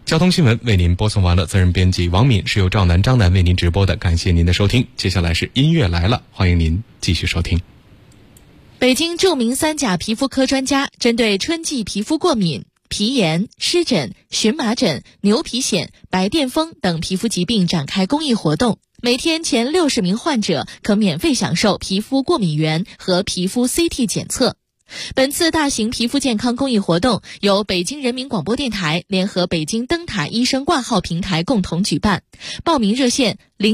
交通新闻为您播送完了，责任编辑王敏，是由赵楠、张楠为您直播的，感谢您的收听。接下来是音乐来了，欢迎您继续收听。 北京著名3甲皮肤科专家针对春季皮肤过敏、皮炎、湿疹、荨麻疹、牛皮癣、白癜风等皮肤疾病展开公益活动，每天前60名患者可免费享受皮肤过敏原和皮肤 CT 检测。本次大型皮肤健康公益活动由北京人民广播电台联合北京灯塔医生挂号平台共同举办，报名热线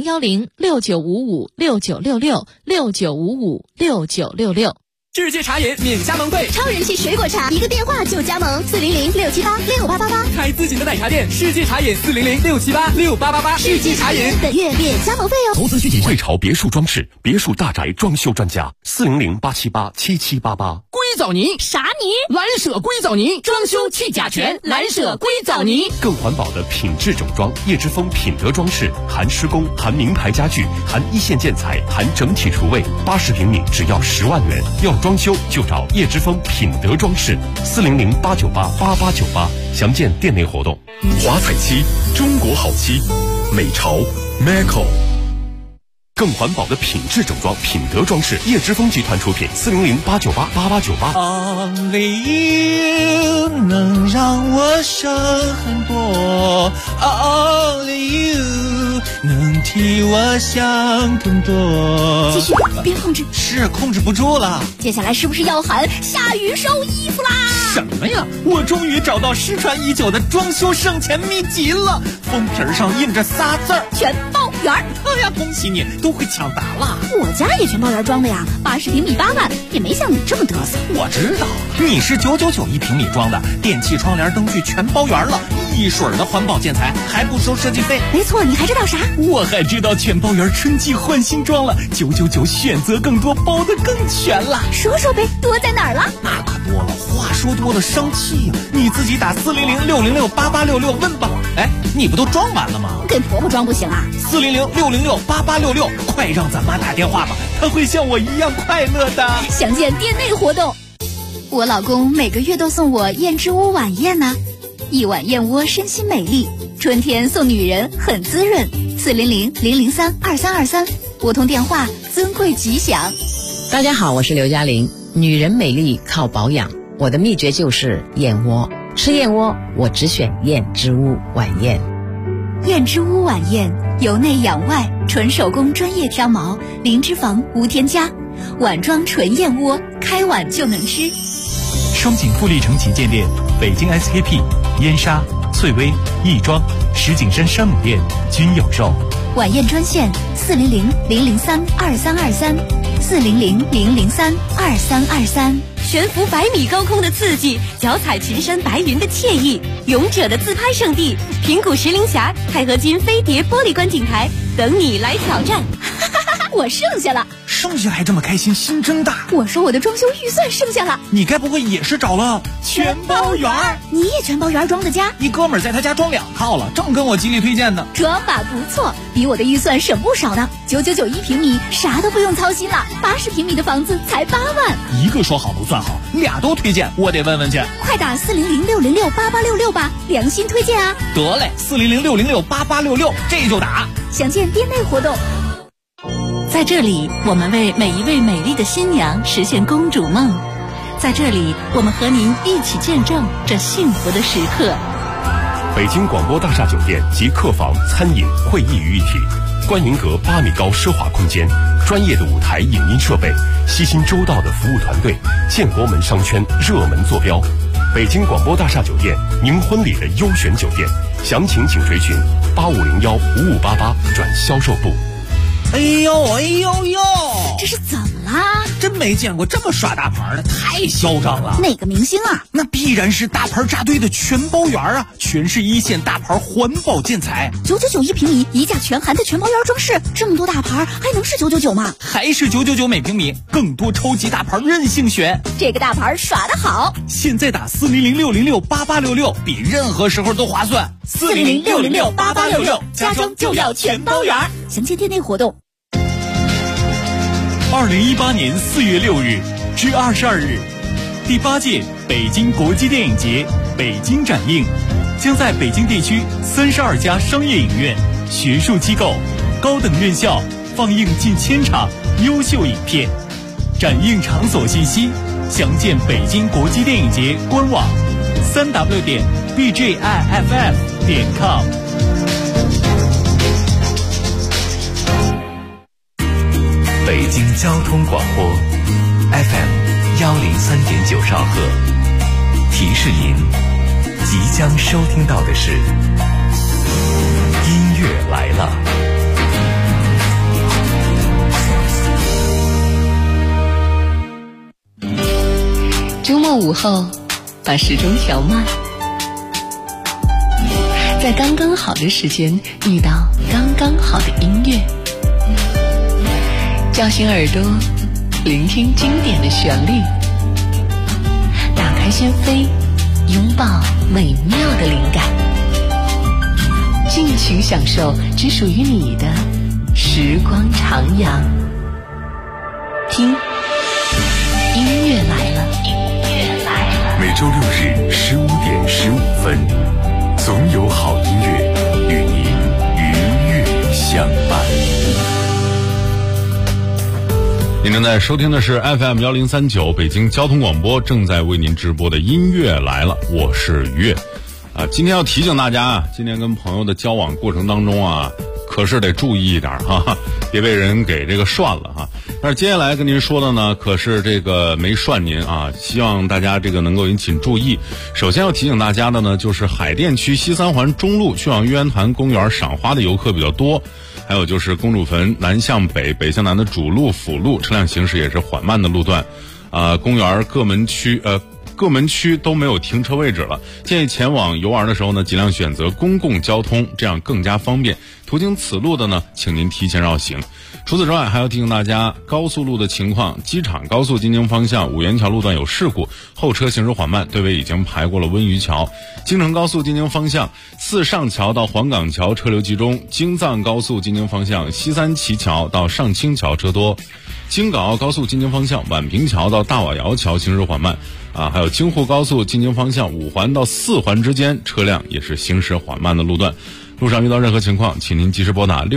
0106955696669556966。 世界茶饮免加盟费， 超人气水果茶，一个电话就加盟，400-678-6888。 开自己的奶茶店，世界茶饮400-678-6888。世界茶饮本月免加盟费哦。 投资需谨慎。汇潮别墅装饰，别墅大宅装修专家，400-878-7788。 硅藻泥啥泥？ 蓝舍硅藻泥，装修去甲醛，蓝舍硅藻泥。 更环保的品质整装，叶之峰品德装饰，含施工，含名牌家具，含一线建材，含整体厨卫，80平米只要10万元。要装修就找叶之峰品德装饰，400-898-8898，详见店内活动。华彩漆，中国好漆，美潮 Maco。更环保的品质整装，品德装饰，叶之峰集团出品，400-898-8898。 Only you 能让我省很多 ，Only you 能替我想更多。 继续，别控制， 是控制不住了。 接下来是不是要喊下雨收衣服啦？ 什么呀？我终于找到失传已久的装修省钱秘籍了，封皮上印着仨字儿： 全包圆。 哎呀，恭喜你，都会抢答了。 我家也全包圆装的呀，80平米8万，也没像你这么嘚瑟。 我知道，你是999一平米装的，电器、窗帘、灯具全包圆了，一水儿的环保建材，还不收设计费。 没错，你还知道啥？ 我还知道全包圆春季换新装了，999选择更多，包得更全了。 说说呗，多在哪儿了？ 那可多了，话说多了伤气呀。你自己打400-606-8866问吧。哎，你不都装完了吗？ 给婆婆装不行啊 ？400-606-8866，快让咱妈打电话吧，她会像我一样快乐的。 详见店内活动。我老公每个月都送我燕之屋晚宴呢，一碗燕窝身心美丽，春天送女人很滋润。400-003-2323，拨通电话，尊贵吉祥。 大家好，我是刘嘉玲。女人美丽靠保养，我的秘诀就是燕窝。吃燕窝，我只选燕之屋晚宴。 燕之屋晚宴，由内养外，纯手工专业挑毛，零脂肪无添加，碗装纯燕窝，开碗就能吃。 双井富力城旗舰店、北京 SKP、燕莎、翠微、亦庄、石景山山姆店均有售。 晚宴专线400-003-2323，400-003-2323。悬浮100米高空的刺激，脚踩群山白云的惬意，勇者的自拍圣地平谷石林峡钛合金飞碟玻璃观景台，等你来挑战。我剩下了。 剩下还这么开心，心真大。 我说我的装修预算剩下了。 你该不会也是找了全包圆？ 你也全包圆装的家？ 一哥们儿在他家装2套了，正跟我极力推荐呢。 装法不错，比我的预算省不少呢。999一平米，啥都不用操心了。80平米的房子才8万。 一个说好不算好，俩都推荐，我得问问去。 快打400-606-8866吧，良心推荐啊！ 得嘞，400-606-8866，这就打。 详见店内活动。 在这里，我们为每一位美丽的新娘实现公主梦。在这里，我们和您一起见证这幸福的时刻。 北京广播大厦酒店及客房、餐饮、会议于一体，观云阁8米高奢华空间，专业的舞台影音设备，悉心周到的服务团队，建国门商圈热门坐标。北京广播大厦酒店，您婚礼的优选酒店，详情请垂询8501-5588转销售部。 哎呦哎呦呦， 这是怎么啦？ 真没见过这么耍大牌的，太嚣张了。 哪个明星啊？ 那必然是大牌扎堆的全包圆啊，全是一线大牌环保建材。 999一平米，一价全含的全包圆装饰，这么多大牌还能是999吗？ 还是999每平米，更多超级大牌任性选。 这个大牌耍得好， 现在打400-606-8866，比任何时候都划算。 400-606-8866，家装就要全包圆。详见店内活动。 2018年4月6日至22日，第8届北京国际电影节北京展映， 将在北京地区32家商业影院、学术机构、高等院校放映近1000场优秀影片。展映场所信息详见北京国际电影节官网3w.bjiff.com。北京交通广播 FM103.9兆赫，提示您即将收听到的是音乐来了。 周末午后，把时钟调慢，在刚刚好的时间遇到刚刚好的音乐，叫醒耳朵，聆听经典的旋律，打开心扉，拥抱美妙的灵感，尽情享受只属于你的时光徜徉。听，音乐来了。 每周6日15点15分，总有好音乐与您愉悦相伴。您正在收听的是 FM1039 北京交通广播正在为您直播的音乐来了，我是月。今天要提醒大家啊，今天跟朋友的交往过程当中啊，可是得注意一点哈，别被人给这个涮了哈。但是接下来跟您说的呢，可是这个没涮您啊，希望大家这个能够引起注意。首先要提醒大家的呢，就是海淀区西三环中路去往玉渊潭公园赏花的游客比较多，还有就是公主坟南向北、北向南的主路、辅路车辆行驶也是缓慢的路段，公园各门区都没有停车位置了，建议前往游玩的时候呢，尽量选择公共交通，这样更加方便。途经此路的呢，请您提前绕行。除此之外，还要提醒大家高速路的情况，机场高速京津方向五元桥路段有事故，后车行驶缓慢，队尾已经排过了温榆桥。京承高速京津方向四上桥到黄岗桥车流集中，京藏高速京津方向西三旗桥到上清桥车多。京港澳高速京津方向宛平桥到大瓦窑桥行驶缓慢还有京沪高速京津方向5环到4环之间车辆也是行驶缓慢的路段。路上遇到任何情况，请您及时拨打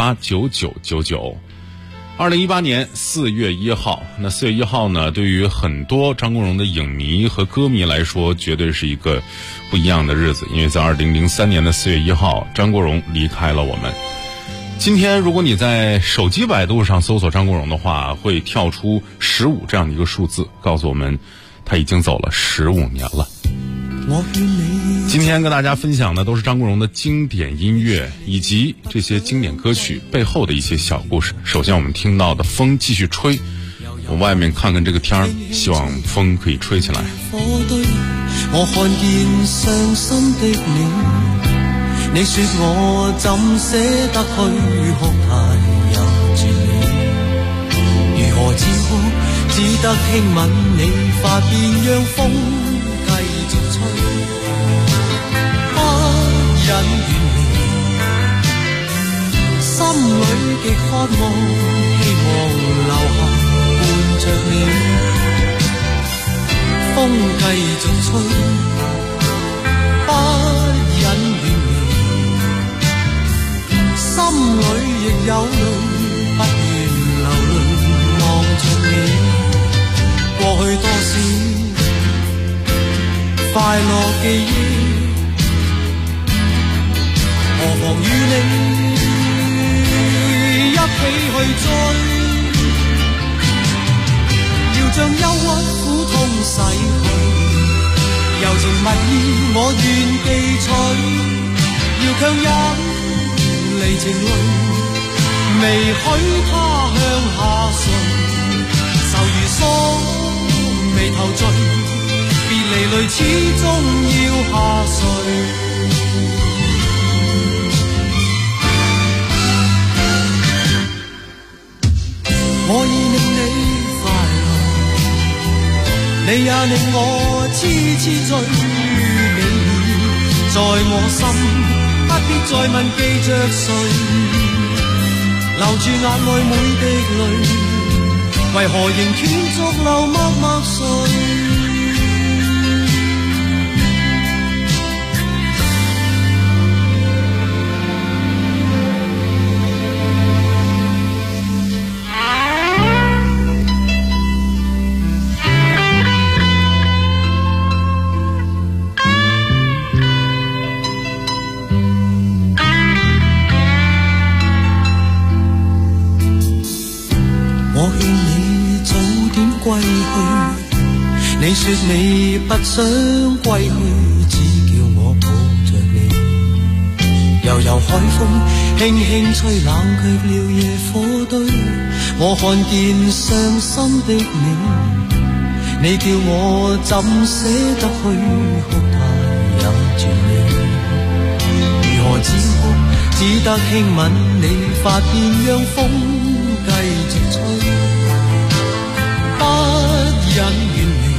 65289999。2018年4月1号，那4月1号呢，对于很多张国荣的影迷和歌迷来说，绝对是一个不一样的日子，因为在2003年的4月1号，张国荣离开了我们。今天如果你在手机百度上搜索张国荣的话，会跳出15这样的一个数字，告诉我们他已经走了15年了。今天跟大家分享的都是张国荣的经典音乐以及这些经典歌曲背后的一些小故事。首先我们听到的风继续吹，我外面看看这个天儿，希望风可以吹起来。 我看見傷心的你說我怎捨得去哭太有絕美，如何止哭只得輕吻你髮邊，讓風繼續吹，不忍遠離，心裏極渴望，希望留下伴着你，風繼續吹，不忍遠離，心裏亦有淚，不願流淚望着你。過去多少快樂記憶，何妨與你一起去追，要將憂鬱苦痛洗去，柔情蜜意我願記取，要強忍離情淚，未許他向下垂，愁如鎖眉頭聚，別離淚始終要下垂。我已令你快樂，你也令我痴痴醉，你在我心。不必再問記着誰，留住眼內每滴淚，為何仍斷續流默默睡？ 說你不想歸去，只叫我抱着你。悠悠海風輕輕吹，冷卻了野火堆。我看見傷心的你叫我怎捨得去，哭態也絕美。如何止哭，只得輕吻你髮邊，讓風繼續吹，不忍遠離。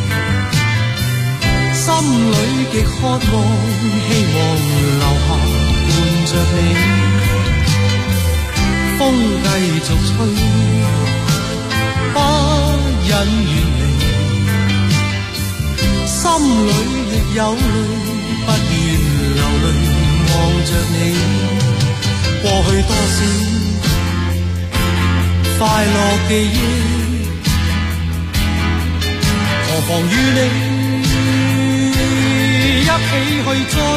心裏極渴望，希望留下伴着你。風繼續吹，不忍遠離。心裏亦有淚，不願流淚望着你。過去多少快樂記憶，何妨與你一起去追，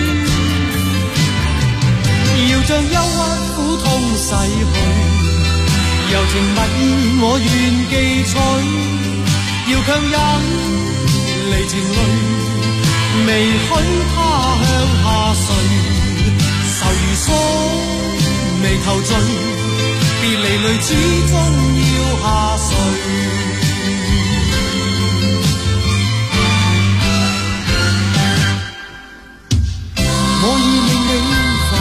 要將憂鬱苦痛逝去，柔情蜜意我願記取，要強忍離情淚，未許他向下垂，愁如鎖眉頭聚，別離淚始終要下垂。我已令你快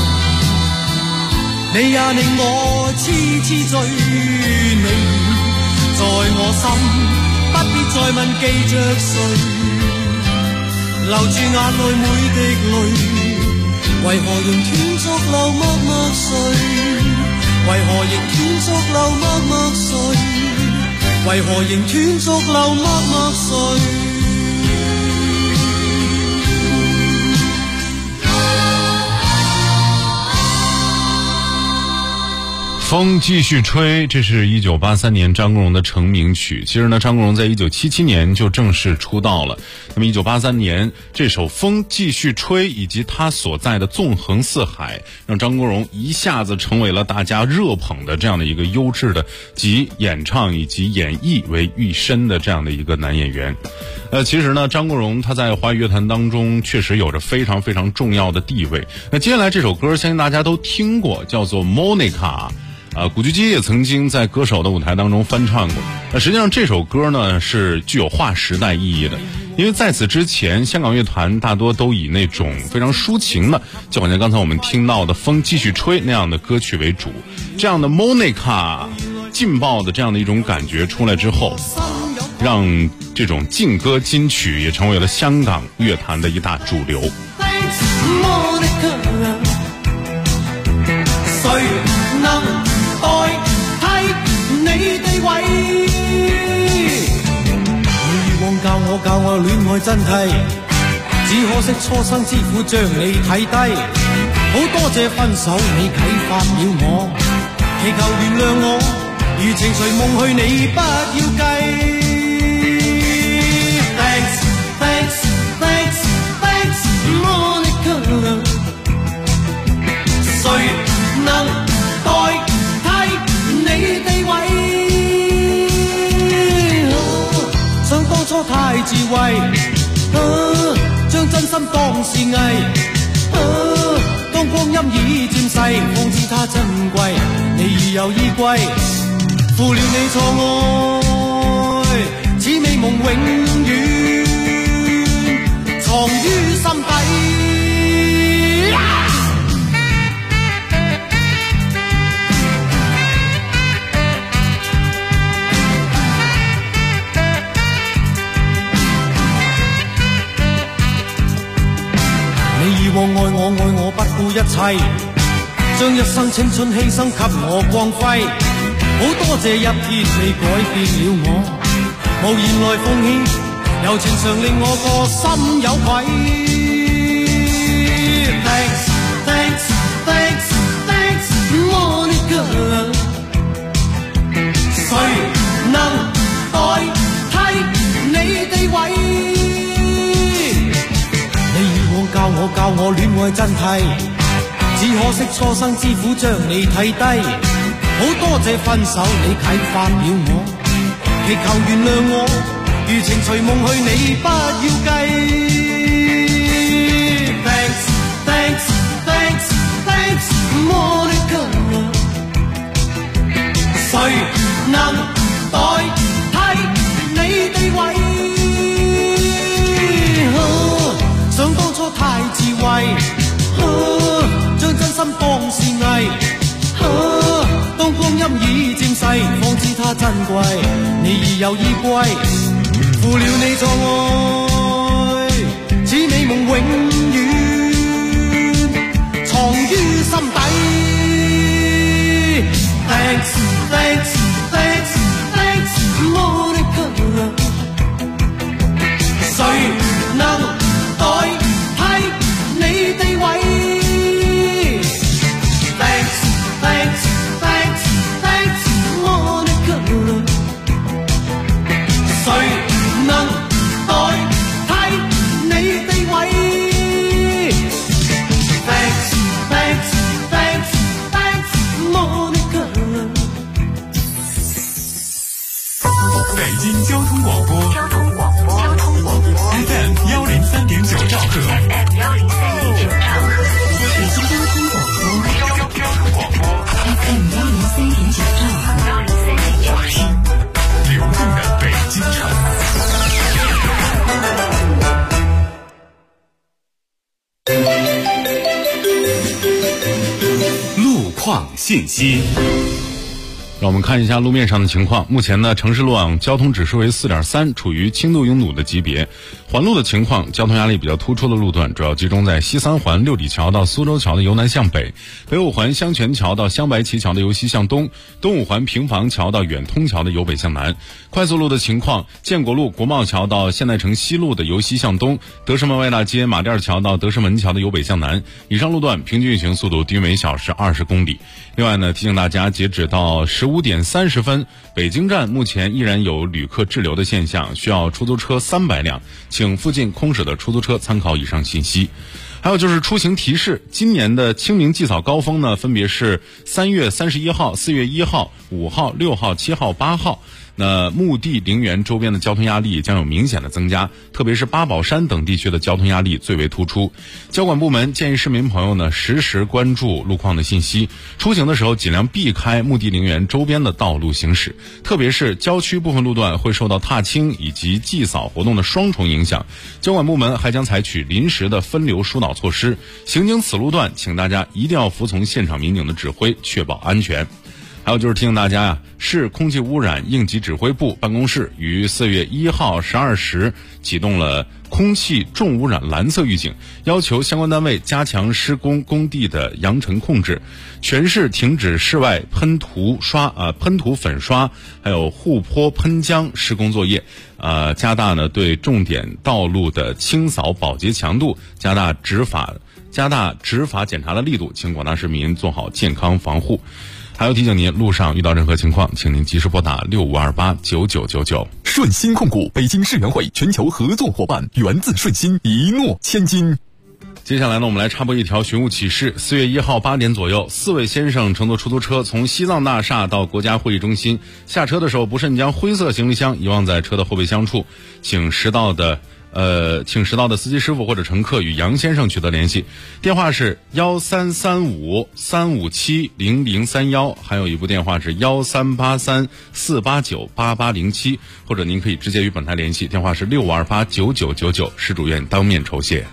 樂，你也令我痴痴醉，你在我心。不必再問記着誰，留住眼內每滴淚，為何仍斷續流默默睡？為何仍斷續流默默睡？為何仍斷續流默默睡？ 风继续吹，这是1983年张国荣的成名曲。其实呢，张国荣在1977年就正式出道了。那么1983年这首《风继续吹》以及他所在的纵横四海，让张国荣一下子成为了大家热捧的这样的一个优质的集演唱以及演绎为一身的这样的一个男演员。其实呢，张国荣他在华语乐坛当中确实有着非常非常重要的地位。那接下来这首歌相信大家都听过，叫做 Monica。古巨基也曾经在歌手的舞台当中翻唱过。实际上这首歌呢是具有划时代意义的，因为在此之前香港乐团大多都以那种非常抒情的，就好像刚才我们听到的《风继续吹》那样的歌曲为主。这样的 Monica 劲爆的这样的一种感觉出来之后，让这种劲歌金曲也成为了香港乐坛的一大主流。 教我戀愛真諦，只可惜初生之虎將你睇低。好多謝分手你啟發了我，祈求原諒我，如情隨夢去你不要計。Thanks, thanks, thanks, thanks, Monica。誰能代替你地位？想當初太智慧，將真心當是藝，當光陰已漸逝，方知它珍貴，你已有依歸，負了你錯愛，此美夢永遠藏於心底。以往愛我不顧一切，將一生青春犧牲給我光輝。好多謝一天你改變了我，無言來奉獻，柔情常令我個心有愧。Thanks, thanks, thanks, thanks, Monica。誰能代替你地位？教我戀愛真諦，只可惜初生之虎將你睇低。好多謝分手你啟發了我，祈求原諒我， 如情隨夢去，你不要計。Thanks, thanks, thanks, thanks, Monica。誰能代替你地位？想當初太智慧，將真心當是藝。當光陰已漸逝，方知它珍貴。你已有依歸，負了你錯愛，此美夢永遠藏於心底。Thanks, thanks, thanks, thanks, Monica。誰能代替你地位？Thanks, thanks, thanks, thanks, Monica。誰能代替你地位？Thanks, thanks, thanks, thanks, Monica。 北京交通广播FM 103.9兆赫。北京交通广播 FM 103.9兆赫。流动的北京城。 路况信息。 让我们看一下路面上的情况。目前呢，城市路网交通指数为 4.3， 处于轻度拥堵的级别。环路的情况，交通压力比较突出的路段主要集中在西三环六里桥到苏州桥的由南向北，北五环香泉桥到香白旗桥的由西向东，东五环平房桥到远通桥的由北向南。快速路的情况，建国路国贸桥到现代城西路的由西向东，德胜门外大街马甸桥到德胜门桥的由北向南。以上路段平均运行速度低于每小时20公里。另外呢，提醒大家，截止到15点30分，北京站目前依然有旅客滞留的现象，需要出租车300辆，请附近空驶的出租车参考以上信息。还有就是出行提示，今年的清明祭扫高峰呢，分别是3月31号、4月1号、5号、6号、7号、8号。那墓地陵园周边的交通压力将有明显的增加，特别是八宝山等地区的交通压力最为突出。交管部门建议市民朋友呢，实时关注路况的信息，出行的时候尽量避开墓地陵园周边的道路行驶，特别是郊区部分路段会受到踏青以及祭扫活动的双重影响。交管部门还将采取临时的分流疏导措施，行经此路段，请大家一定要服从现场民警的指挥，确保安全。还有就是提醒大家呀，市空气污染应急指挥部办公室于4月1号12时启动了空气重污染蓝色预警，要求相关单位加强施工工地的扬尘控制，全市停止室外喷涂粉刷，还有护坡喷浆施工作业，加大呢对重点道路的清扫保洁强度，加大执法检查的力度，请广大市民做好健康防护。还要提醒您，路上遇到任何情况，请您及时拨打65289999。 顺鑫控股北京世园会全球合作伙伴，源自顺鑫，一诺千金。 接下来呢，我们来插播一条寻物启事。4月1号8点左右，4位先生乘坐出租车从西藏大厦到国家会议中心，下车的时候不慎将灰色行李箱遗忘在车的后备箱处，请拾到的司机师傅或者乘客与杨先生取得联系，电话是1335-357-0031，还有一部电话是1383-489-8807，或者您可以直接与本台联系，电话是65289999，施主愿当面酬谢。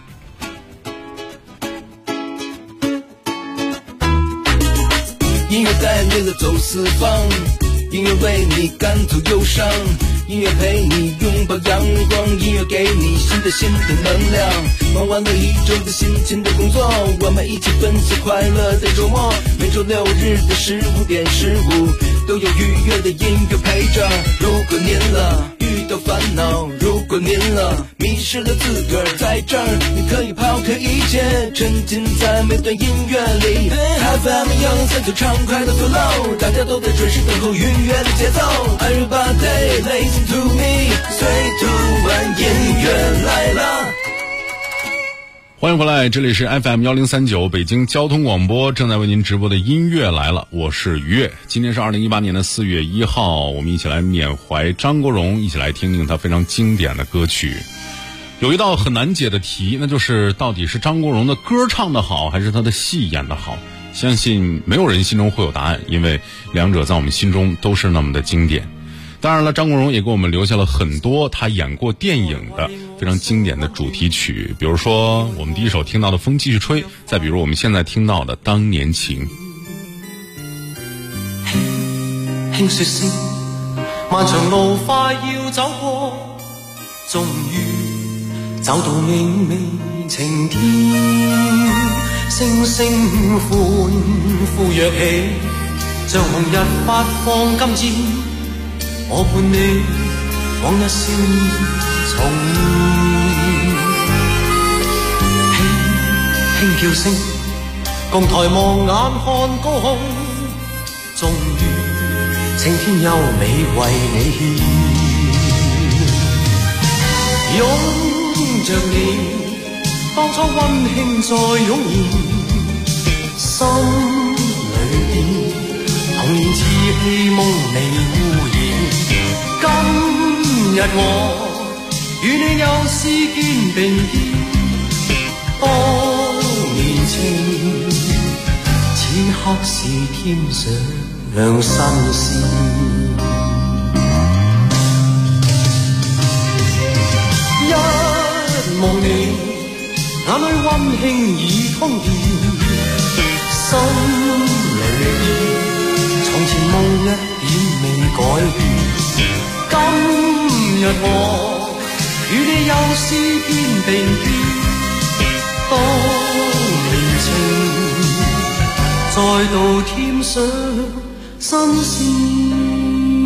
音乐带领了走四方，音乐为你感同忧伤，音乐陪你拥抱阳光，音乐给你新的能量。忙完了一周的辛勤的工作，我们一起分享快乐的周末。每周6日的15点15，都有愉悦的音乐陪着。如果您遇到烦恼，如果您迷失了自个儿，在这儿你可以抛开一切，沉浸在每段音乐里。FM 103就畅快的 flow， 大家都在准时等候愉悦的节奏。Everybody listen to me， 随突然音乐来了。 欢迎回来，这里是 FM1039 北京交通广播，正在为您直播的音乐来了，我是于越。今天是2018年的4月1号，我们一起来缅怀张国荣，一起来听听他非常经典的歌曲。有一道很难解的题，那就是到底是张国荣的歌唱得好，还是他的戏演得好？相信没有人心中会有答案，因为两者在我们心中都是那么的经典。当然了，张国荣也给我们留下了很多他演过电影的非常经典的主题曲，比如说我们第一首听到的《风继续吹》，再比如我们现在听到的《当年情》。 輕說聲，漫長路快要走過，終於走到明媚晴天，星星歡呼躍起，像紅日發放金箭。我伴你往日少年重現，輕叫聲，共抬望眼看高空，終於青天優美為你獻，擁着你，當初溫馨再湧現，心裏邊童年稚氣夢未污染。今日我與你又是肩並肩，當年情，此刻是添上新鮮。一望你，眼裏溫馨已通電，心裏邊從前夢一點未改變。今日我與你又是肩並肩，當年情再度添上新鮮。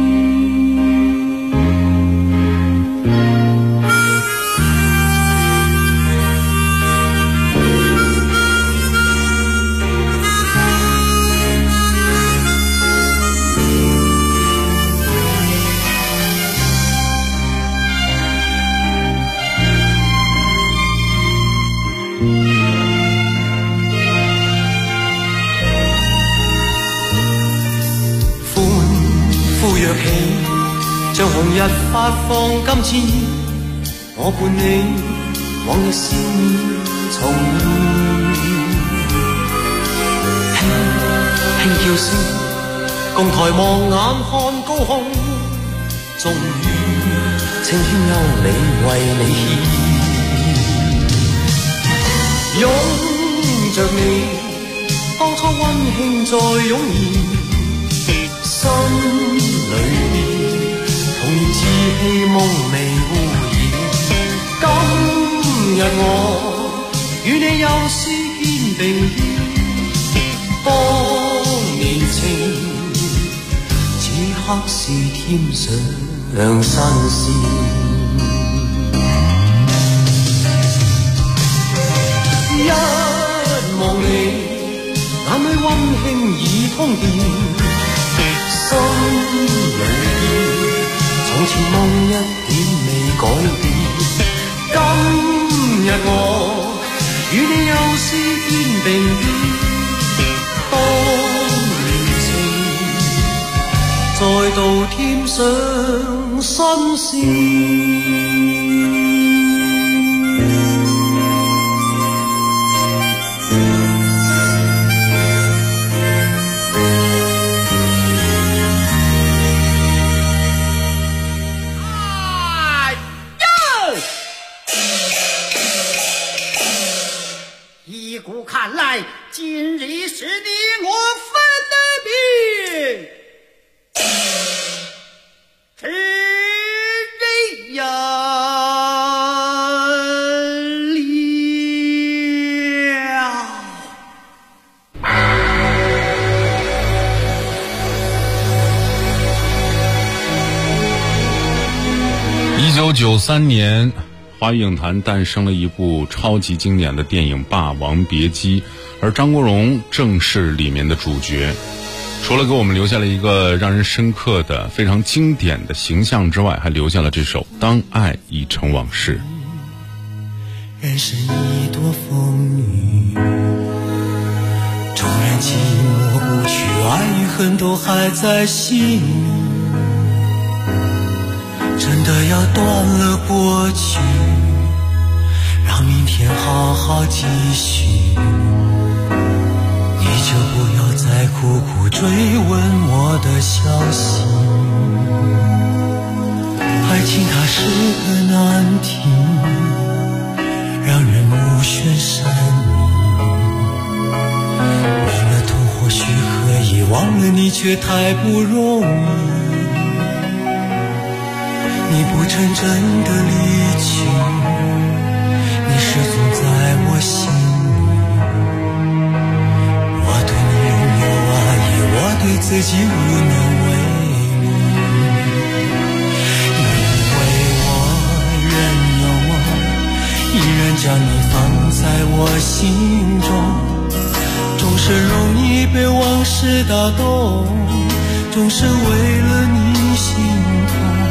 像紅日發放金箭，我伴你往日少年重現，輕叫聲，共抬望眼看高空，終於青天優美為你獻，擁着你，當初溫馨再湧現，心裏邊童年稚氣夢未污染。今日我與你又是肩並肩，當年情，此刻是添上新鮮。一望你，眼裏溫馨已通電，心裏邊從前夢一點未改變。今日我與你又是肩並肩，當年情再度添上新鮮。 看来今日是你我分的病，是人呀 1993年，华语影坛诞生了一部超级经典的电影《霸王别姬》，而张国荣正是里面的主角。除了给我们留下了一个让人深刻的非常经典的形象之外，还留下了这首《当爱已成往事》。 人生一朵风雨，纵然寂寞不去，爱与恨都还在心里。真的要断了过去，让明天好好继续。你就不要再苦苦追问我的消息。爱情它是个难题，让人目眩神迷。为了痛或许可以，忘了你却太不容易。你不曾真的离去，你始终在我心里。我对你拥有爱意，我对自己无能为力。因为我仍有梦，依然将你放在我心中，总是容易被往事打动，总是为了你心痛。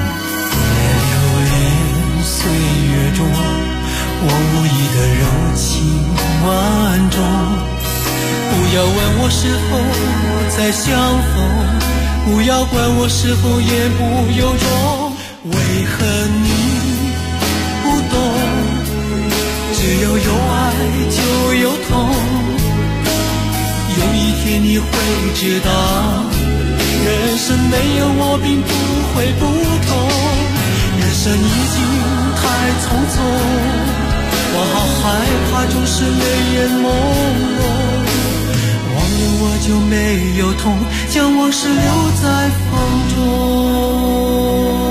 岁月中我无意的柔情万种，不要问我是否再相逢，不要管我是否言不由衷。为何你不懂，只要有爱就有痛，有一天你会知道，人生没有我并不会不同。人生已经太匆匆，我好害怕总是泪眼朦胧，忘了我就没有痛，将往事留在风中。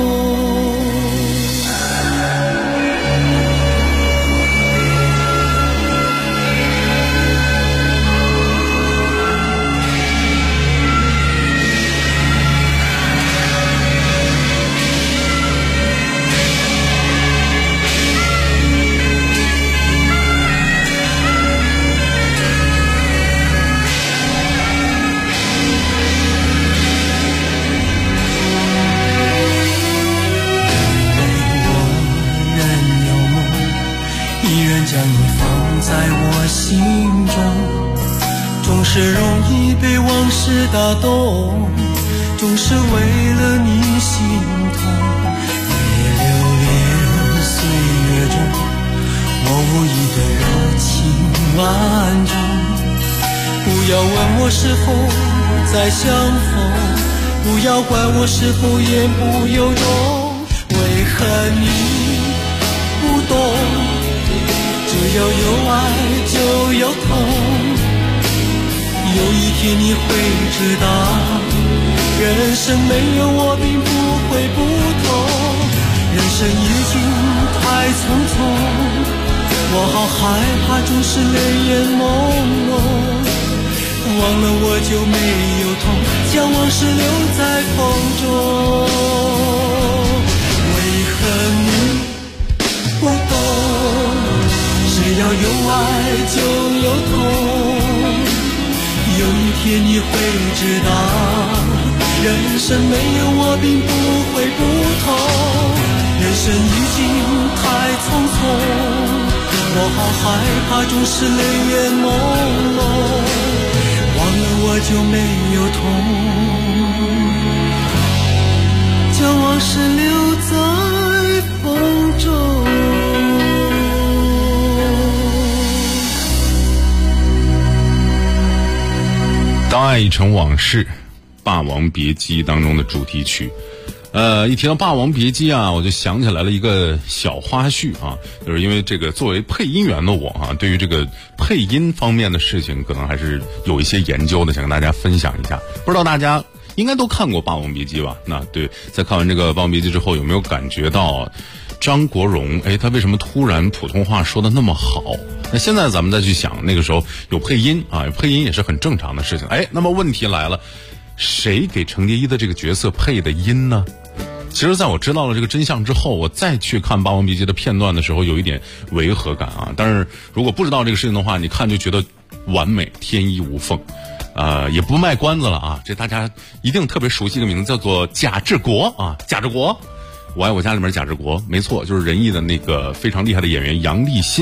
将你放在我心中，总是容易被往事打动，总是为了你心痛。别留恋岁月中我无意的柔情万种，不要问我是否再相逢，不要管我是否言不由衷。为何你不懂，只要有爱就有痛，有一天你会知道，人生没有我并不会不同。人生已经太匆匆，我好害怕总是泪眼朦胧，忘了我就没有痛，将往事留在风中。为何你不懂，只要有爱就有痛，有一天你会知道，人生没有我并不会不同。人生已经太匆匆，我好害怕总是泪眼朦胧，忘了我就没有痛，将往事留在风中。 当爱已成往事，《霸王别姬》当中的主题曲。一提到《霸王别姬》啊，我就想起来了一个小花絮啊，就是因为这个作为配音员的我啊，对于这个配音方面的事情，可能还是有一些研究的，想跟大家分享一下。不知道大家应该都看过《霸王别姬》吧？那对，在看完这个《霸王别姬》之后，有没有感觉到张国荣，他为什么突然普通话说的那么好？那现在咱们再去想，那个时候有配音啊，配音也是很正常的事情。那么问题来了，谁给程蝶衣的这个角色配的音呢？其实在我知道了这个真相之后，我再去看《霸王别姬》的片段的时候，有一点违和感啊。但是如果不知道这个事情的话，你看就觉得完美，天衣无缝。也不卖关子了啊，这大家一定特别熟悉的名字叫做贾志国啊，贾志国，我爱我家里面贾志国，没错，就是仁义的那个非常厉害的演员杨立新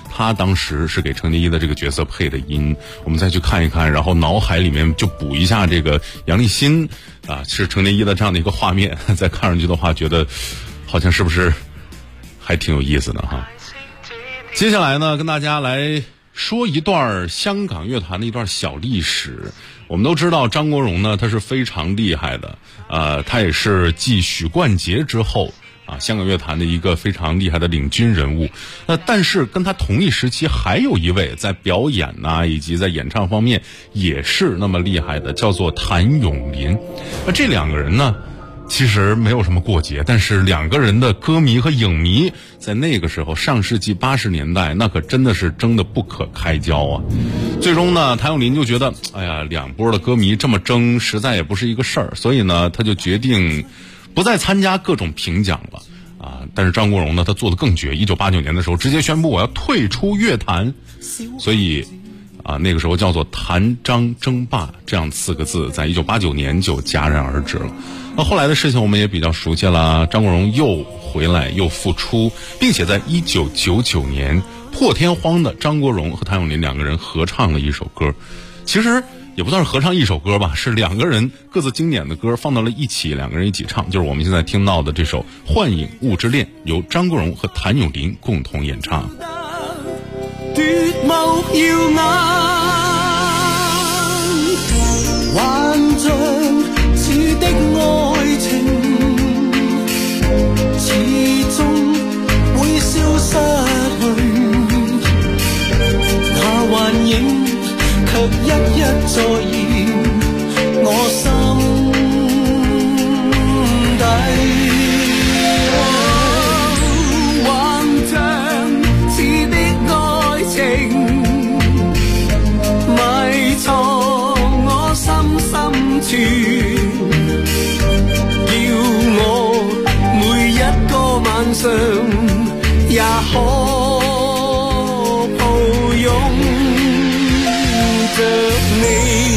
他当时是给程蝶衣的这个角色配的音。我们再去看一看，然后脑海里面就补一下这个杨立新是程蝶衣的这样的一个画面，再看上去的话，觉得好像是不是还挺有意思的哈。接下来呢，跟大家来说一段香港乐坛的一段小历史。我们都知道张国荣呢，他是非常厉害的，他也是继许冠杰之后香港乐坛的一个非常厉害的领军人物。但是跟他同一时期还有一位在表演以及在演唱方面也是那么厉害的，叫做谭咏麟。这两个人呢，其实没有什么过节，但是两个人的歌迷和影迷在那个时候上世纪80年代那可真的是争得不可开交啊。最终呢，谭咏麟就觉得两波的歌迷这么争实在也不是一个事儿，所以呢他就决定不再参加各种评奖了但是张国荣呢，他做得更绝，1989年的时候直接宣布我要退出乐坛，所以那个时候叫做谭张争霸这样4个字，在1989年就戛然而止了。那后来的事情我们也比较熟悉了，张国荣又回来又复出，并且在1999年破天荒的张国荣和谭咏麟两个人合唱了一首歌。其实也不算是合唱一首歌吧，是两个人各自经典的歌放到了一起，两个人一起唱，就是我们现在听到的这首《幻影物之恋》，由张国荣和谭咏麟共同演唱。 奪目耀眼，幻象似的愛情，始終會消失去，那幻影卻一一再現我心底，幻象似的愛情迷藏我心深處，叫我每一個晚上也可抱擁着你。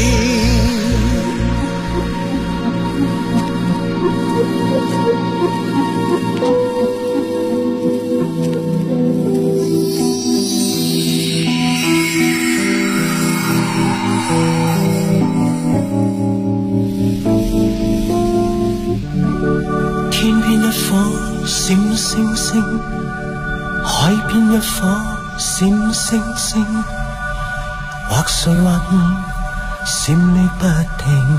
天邊一顆閃星星，海邊一顆閃星星，或碎或暗，閃爍不停。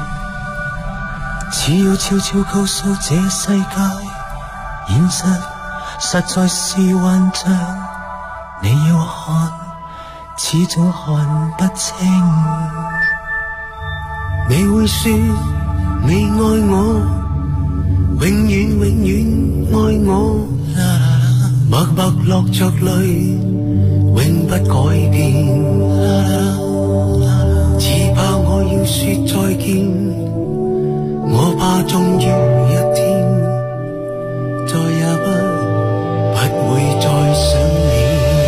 只要悄悄告訴這世界，現實實在是幻象。你要看，始終看不清。你會說你愛我，永遠永遠愛我，默默落着淚，永不改變。只怕我要說再見，我怕終於一天再也不會再想你。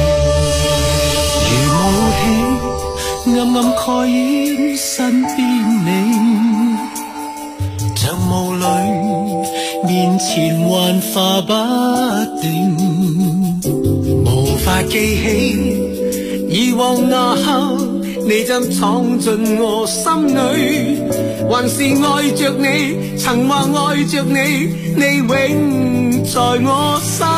如霧氣暗暗蓋掩身邊你，像霧裏面前幻化不定，無法記起以往那刻你怎闖進我心裏，還是愛着你，曾話愛着你，你永在我心。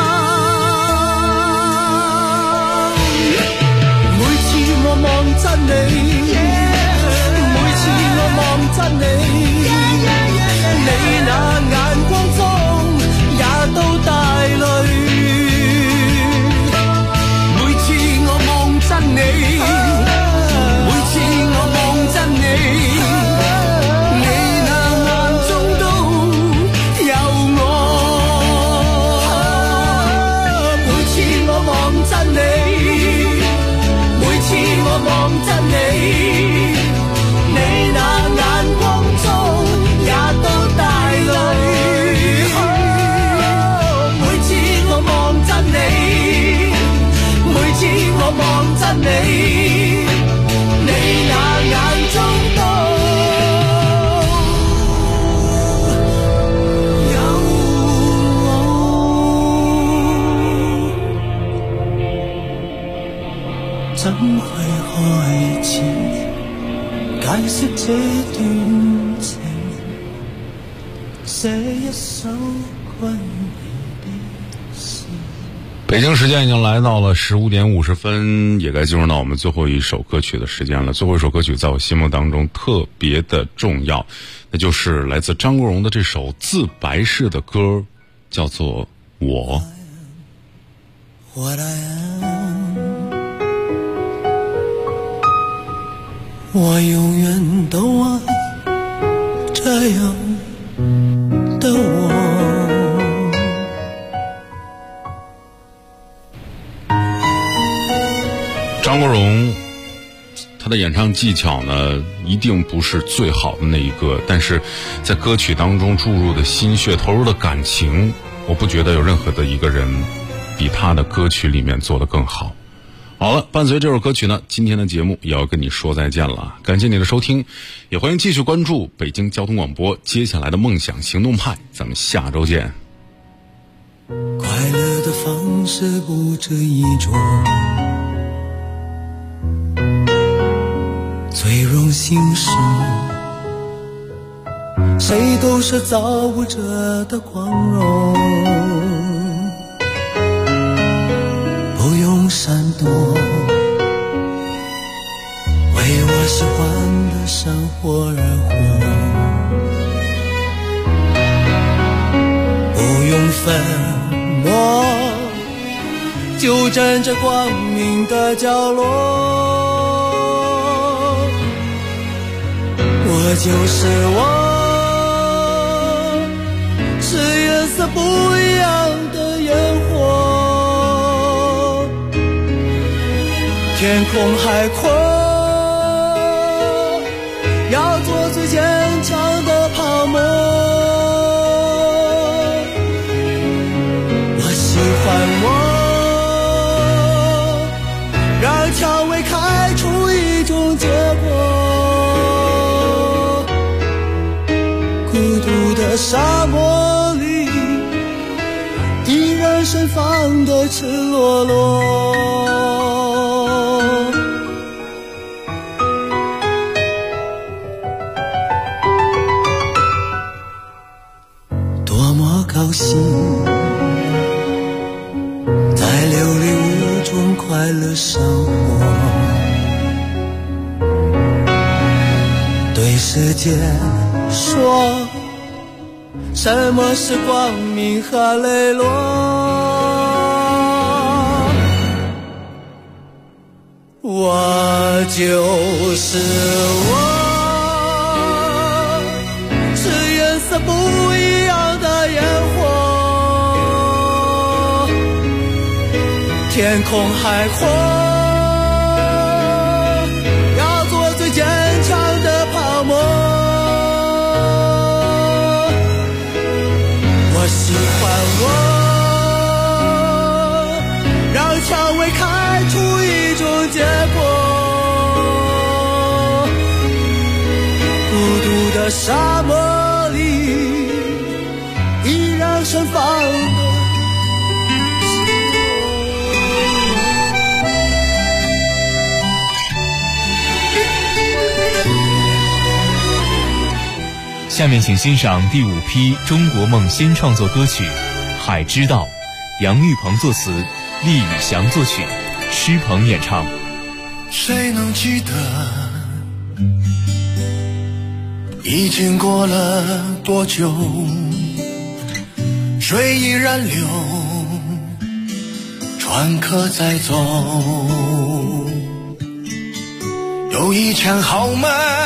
每次我望真你，每次我望真你，你那眼光中也都帶淚。每次我望真你，每次我望真你，你那眼中都有我。每次我望真你，每次我望真你，你那眼光中也都帶淚。每次我望真你，每次我望真你，你那眼中都有我。 怎會開始解釋這段情，寫一首關於你的詩。 北京时间已经来到了15点50分，也该进入到我们最后一首歌曲的时间了。最后一首歌曲在我心目当中特别的重要，那就是来自张国荣的这首自白式的歌，叫做《我》。 What I am， 我永遠都愛這樣的我。 張國榮他的演唱技巧呢一定不是最好的那一個，但是在歌曲當中注入的心血，投入的感情，我不覺得有任何的一個人比他的歌曲裡面做得更好。好了，伴隨這首歌曲呢，今天的節目也要跟你說再見了，感謝你的收聽，也歡迎繼續關注北京交通廣播接下來的夢想行動派，咱們下周見。 快樂的方式不止一種，最榮幸是誰都是造物者的光榮，不用閃躲，為我喜歡的生活而活，不用粉墨，就站在光明的角落。我就是我，是顏色不一樣的煙火，天空海闊，要做最堅強的泡沫。我喜歡我，讓薔薇開出一種結果。沙漠裡依然盛放的赤裸裸，多麼高興在流離無中快樂生活，對世界說什麼是光明和磊落？我就是我，是顏色不一樣的煙火，天空海闊，要做最堅強的泡沫。我喜歡我，讓薔薇開出一種結果，孤獨的沙漠裡依然盛放的下面请欣赏第5批中国梦新创作歌曲《海之道》，杨玉鹏作词，厉宇翔作曲，施鹏演唱。 谁能記得已經過了多久，水依然流，船客在走，有一腔豪邁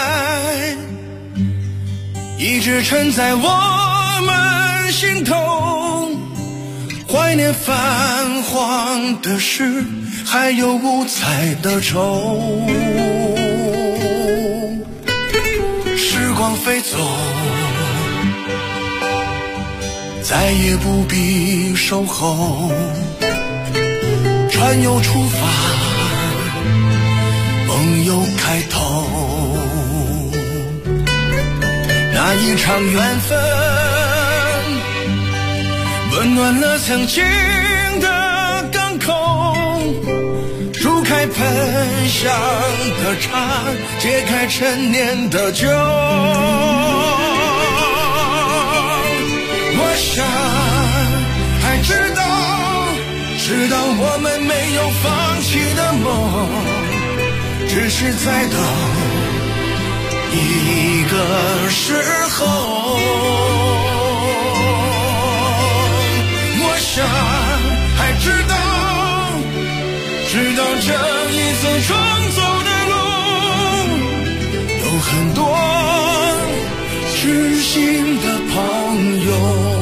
一直沉在我們心頭，懷念泛黃的詩，還有五彩的愁。時光飛走，再也不必守候，船又出發，夢又開頭。那一場緣分溫暖了曾經的港口， 喷香的茶，解开陈年的酒。我想还知道我们没有放弃的梦，只是在等一个时候。我想还知道这一次重走的路，有很多知心的朋友。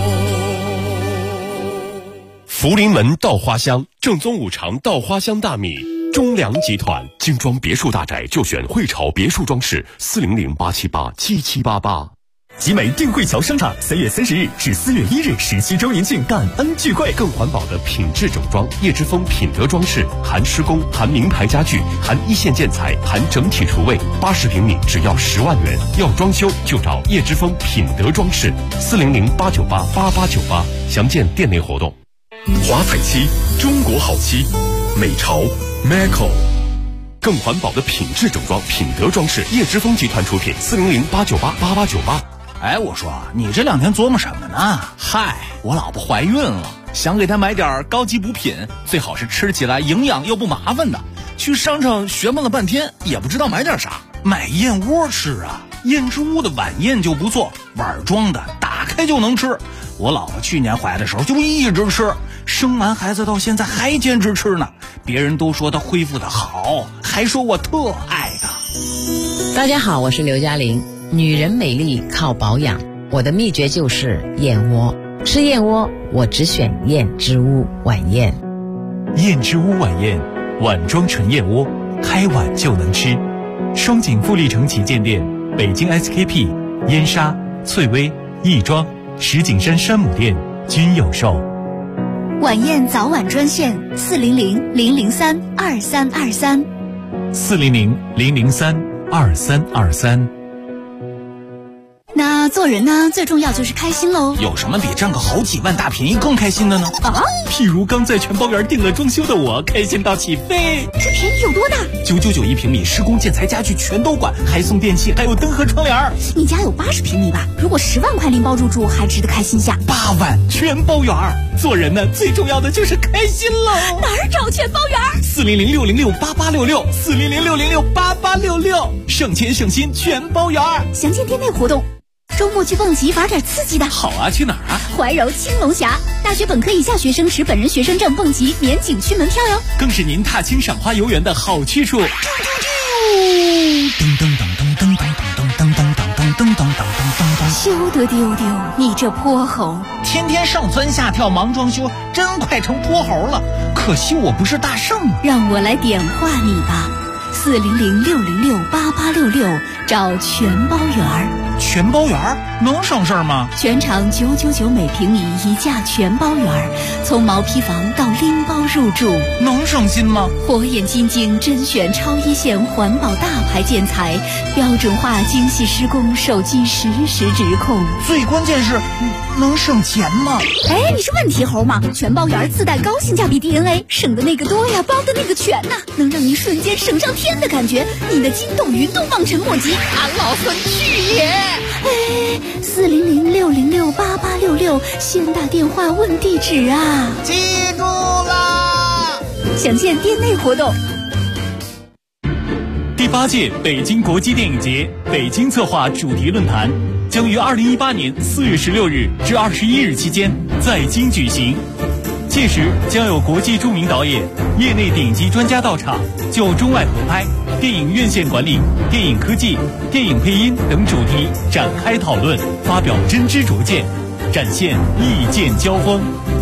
福临门稻花香，正宗五常稻花香大米。中粮集团精装别墅大宅就选汇潮别墅装饰，400-878-7788。 集美定汇桥商场3月30日至4月1日17周年庆感恩聚会， 更环保的品质整装，叶之峰品德装饰，含施工，含名牌家具，含一线建材，含整体厨卫，80平米只要10万元。要装修就找叶之峰品德装饰，400-898-8898，详见店内活动。 华彩漆，中国好漆，美潮 Maco。 更环保的品质整装，品德装饰，叶之峰集团出品，400-898-8898。 哎，我说你这2天琢磨什么呢？嗨，我老婆怀孕了，想给她买点高级补品，最好是吃起来营养又不麻烦的。去商场询问了半天，也不知道买点啥。买燕窝吃啊，燕之屋的晚宴就不错，碗装的，打开就能吃。我老婆去年怀的时候就一直吃，生完孩子到现在还坚持吃呢。别人都说她恢复的好，还说我特爱她。 大家好，我是刘嘉玲。女人美丽靠保养，我的秘诀就是燕窝。吃燕窝，我只选燕之屋晚宴。 燕之屋晚宴，碗装纯燕窝，开碗就能吃。双井富力城旗舰店、北京 SKP、燕莎、翠微、亦庄、石景山山姆店均有售。 晚宴早晚专线400-003-2323。 400-003-2323。 那做人呢，最重要就是开心喽。 有什么比占个好几万大便宜更开心的呢？ 譬如刚在全包园订了装修的我，开心到起飞。 这便宜有多大 ？999平米，施工建材家具全都管，还送电器，还有灯和窗帘。 你家有80平米吧？如果10万块拎包入住，还值得开心下。 8万全包园。做人呢，最重要的就是开心喽。 哪儿找全包园 ？400-606-8866 400-606-8866，省钱省心全包园。 详见店内活动。周末去蹦极玩点刺激的。 好啊，去哪儿啊？ 怀柔青龙峡，大学本科以下学生持本人学生证蹦极免景区门票哟， 更是您踏青赏花游园的好去处。 噔噔噔噔噔噔噔噔噔噔噔噔噔噔，休得丢丢你这泼猴！ 天天上蹿下跳忙装修，真快成泼猴了。可惜我不是大圣啊。 让我来点化你吧，400-606-8866，找全包园。 全包园能省事儿吗？ 全场999每平米一价全包园，从毛坯房到拎包入住， 能省心吗？ 火眼金睛甄选超一线环保大牌建材，标准化精细施工，手机实时指控。 最关键是能省钱吗？ 哎，你是问题猴吗？全包园自带高性价比 DNA， 省的那个多呀，包的那个全呐，能让你瞬间省上天的感觉，你的筋斗云都望尘莫及。俺老孙去也！哎，400-606-8866，先打电话问地址啊！ 记住啦！ 详见店内活动。 第8届北京国际电影节北京策划主题论坛将于2018年4月16日至21日期间在京举行。届时将有国际著名导演、业内顶级专家到场，就中外合拍、电影院线管理、电影科技、电影配音等主题展开讨论，发表真知灼见，展现意见交锋。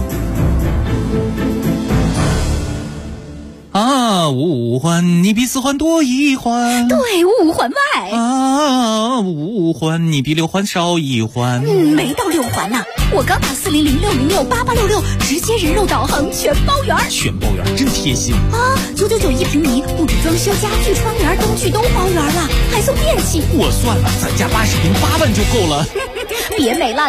啊，五环你比4环多1环， 对，5环外。 啊，5环你比6环少1环。 没到6环呢。我刚打400-606-8866，直接人肉导航全包园。 全包园真贴心啊！999一平米，布置装修、家具、窗帘、灯具都包圆了，还送电器。 我算了，咱家80平8万就够了。 别美了。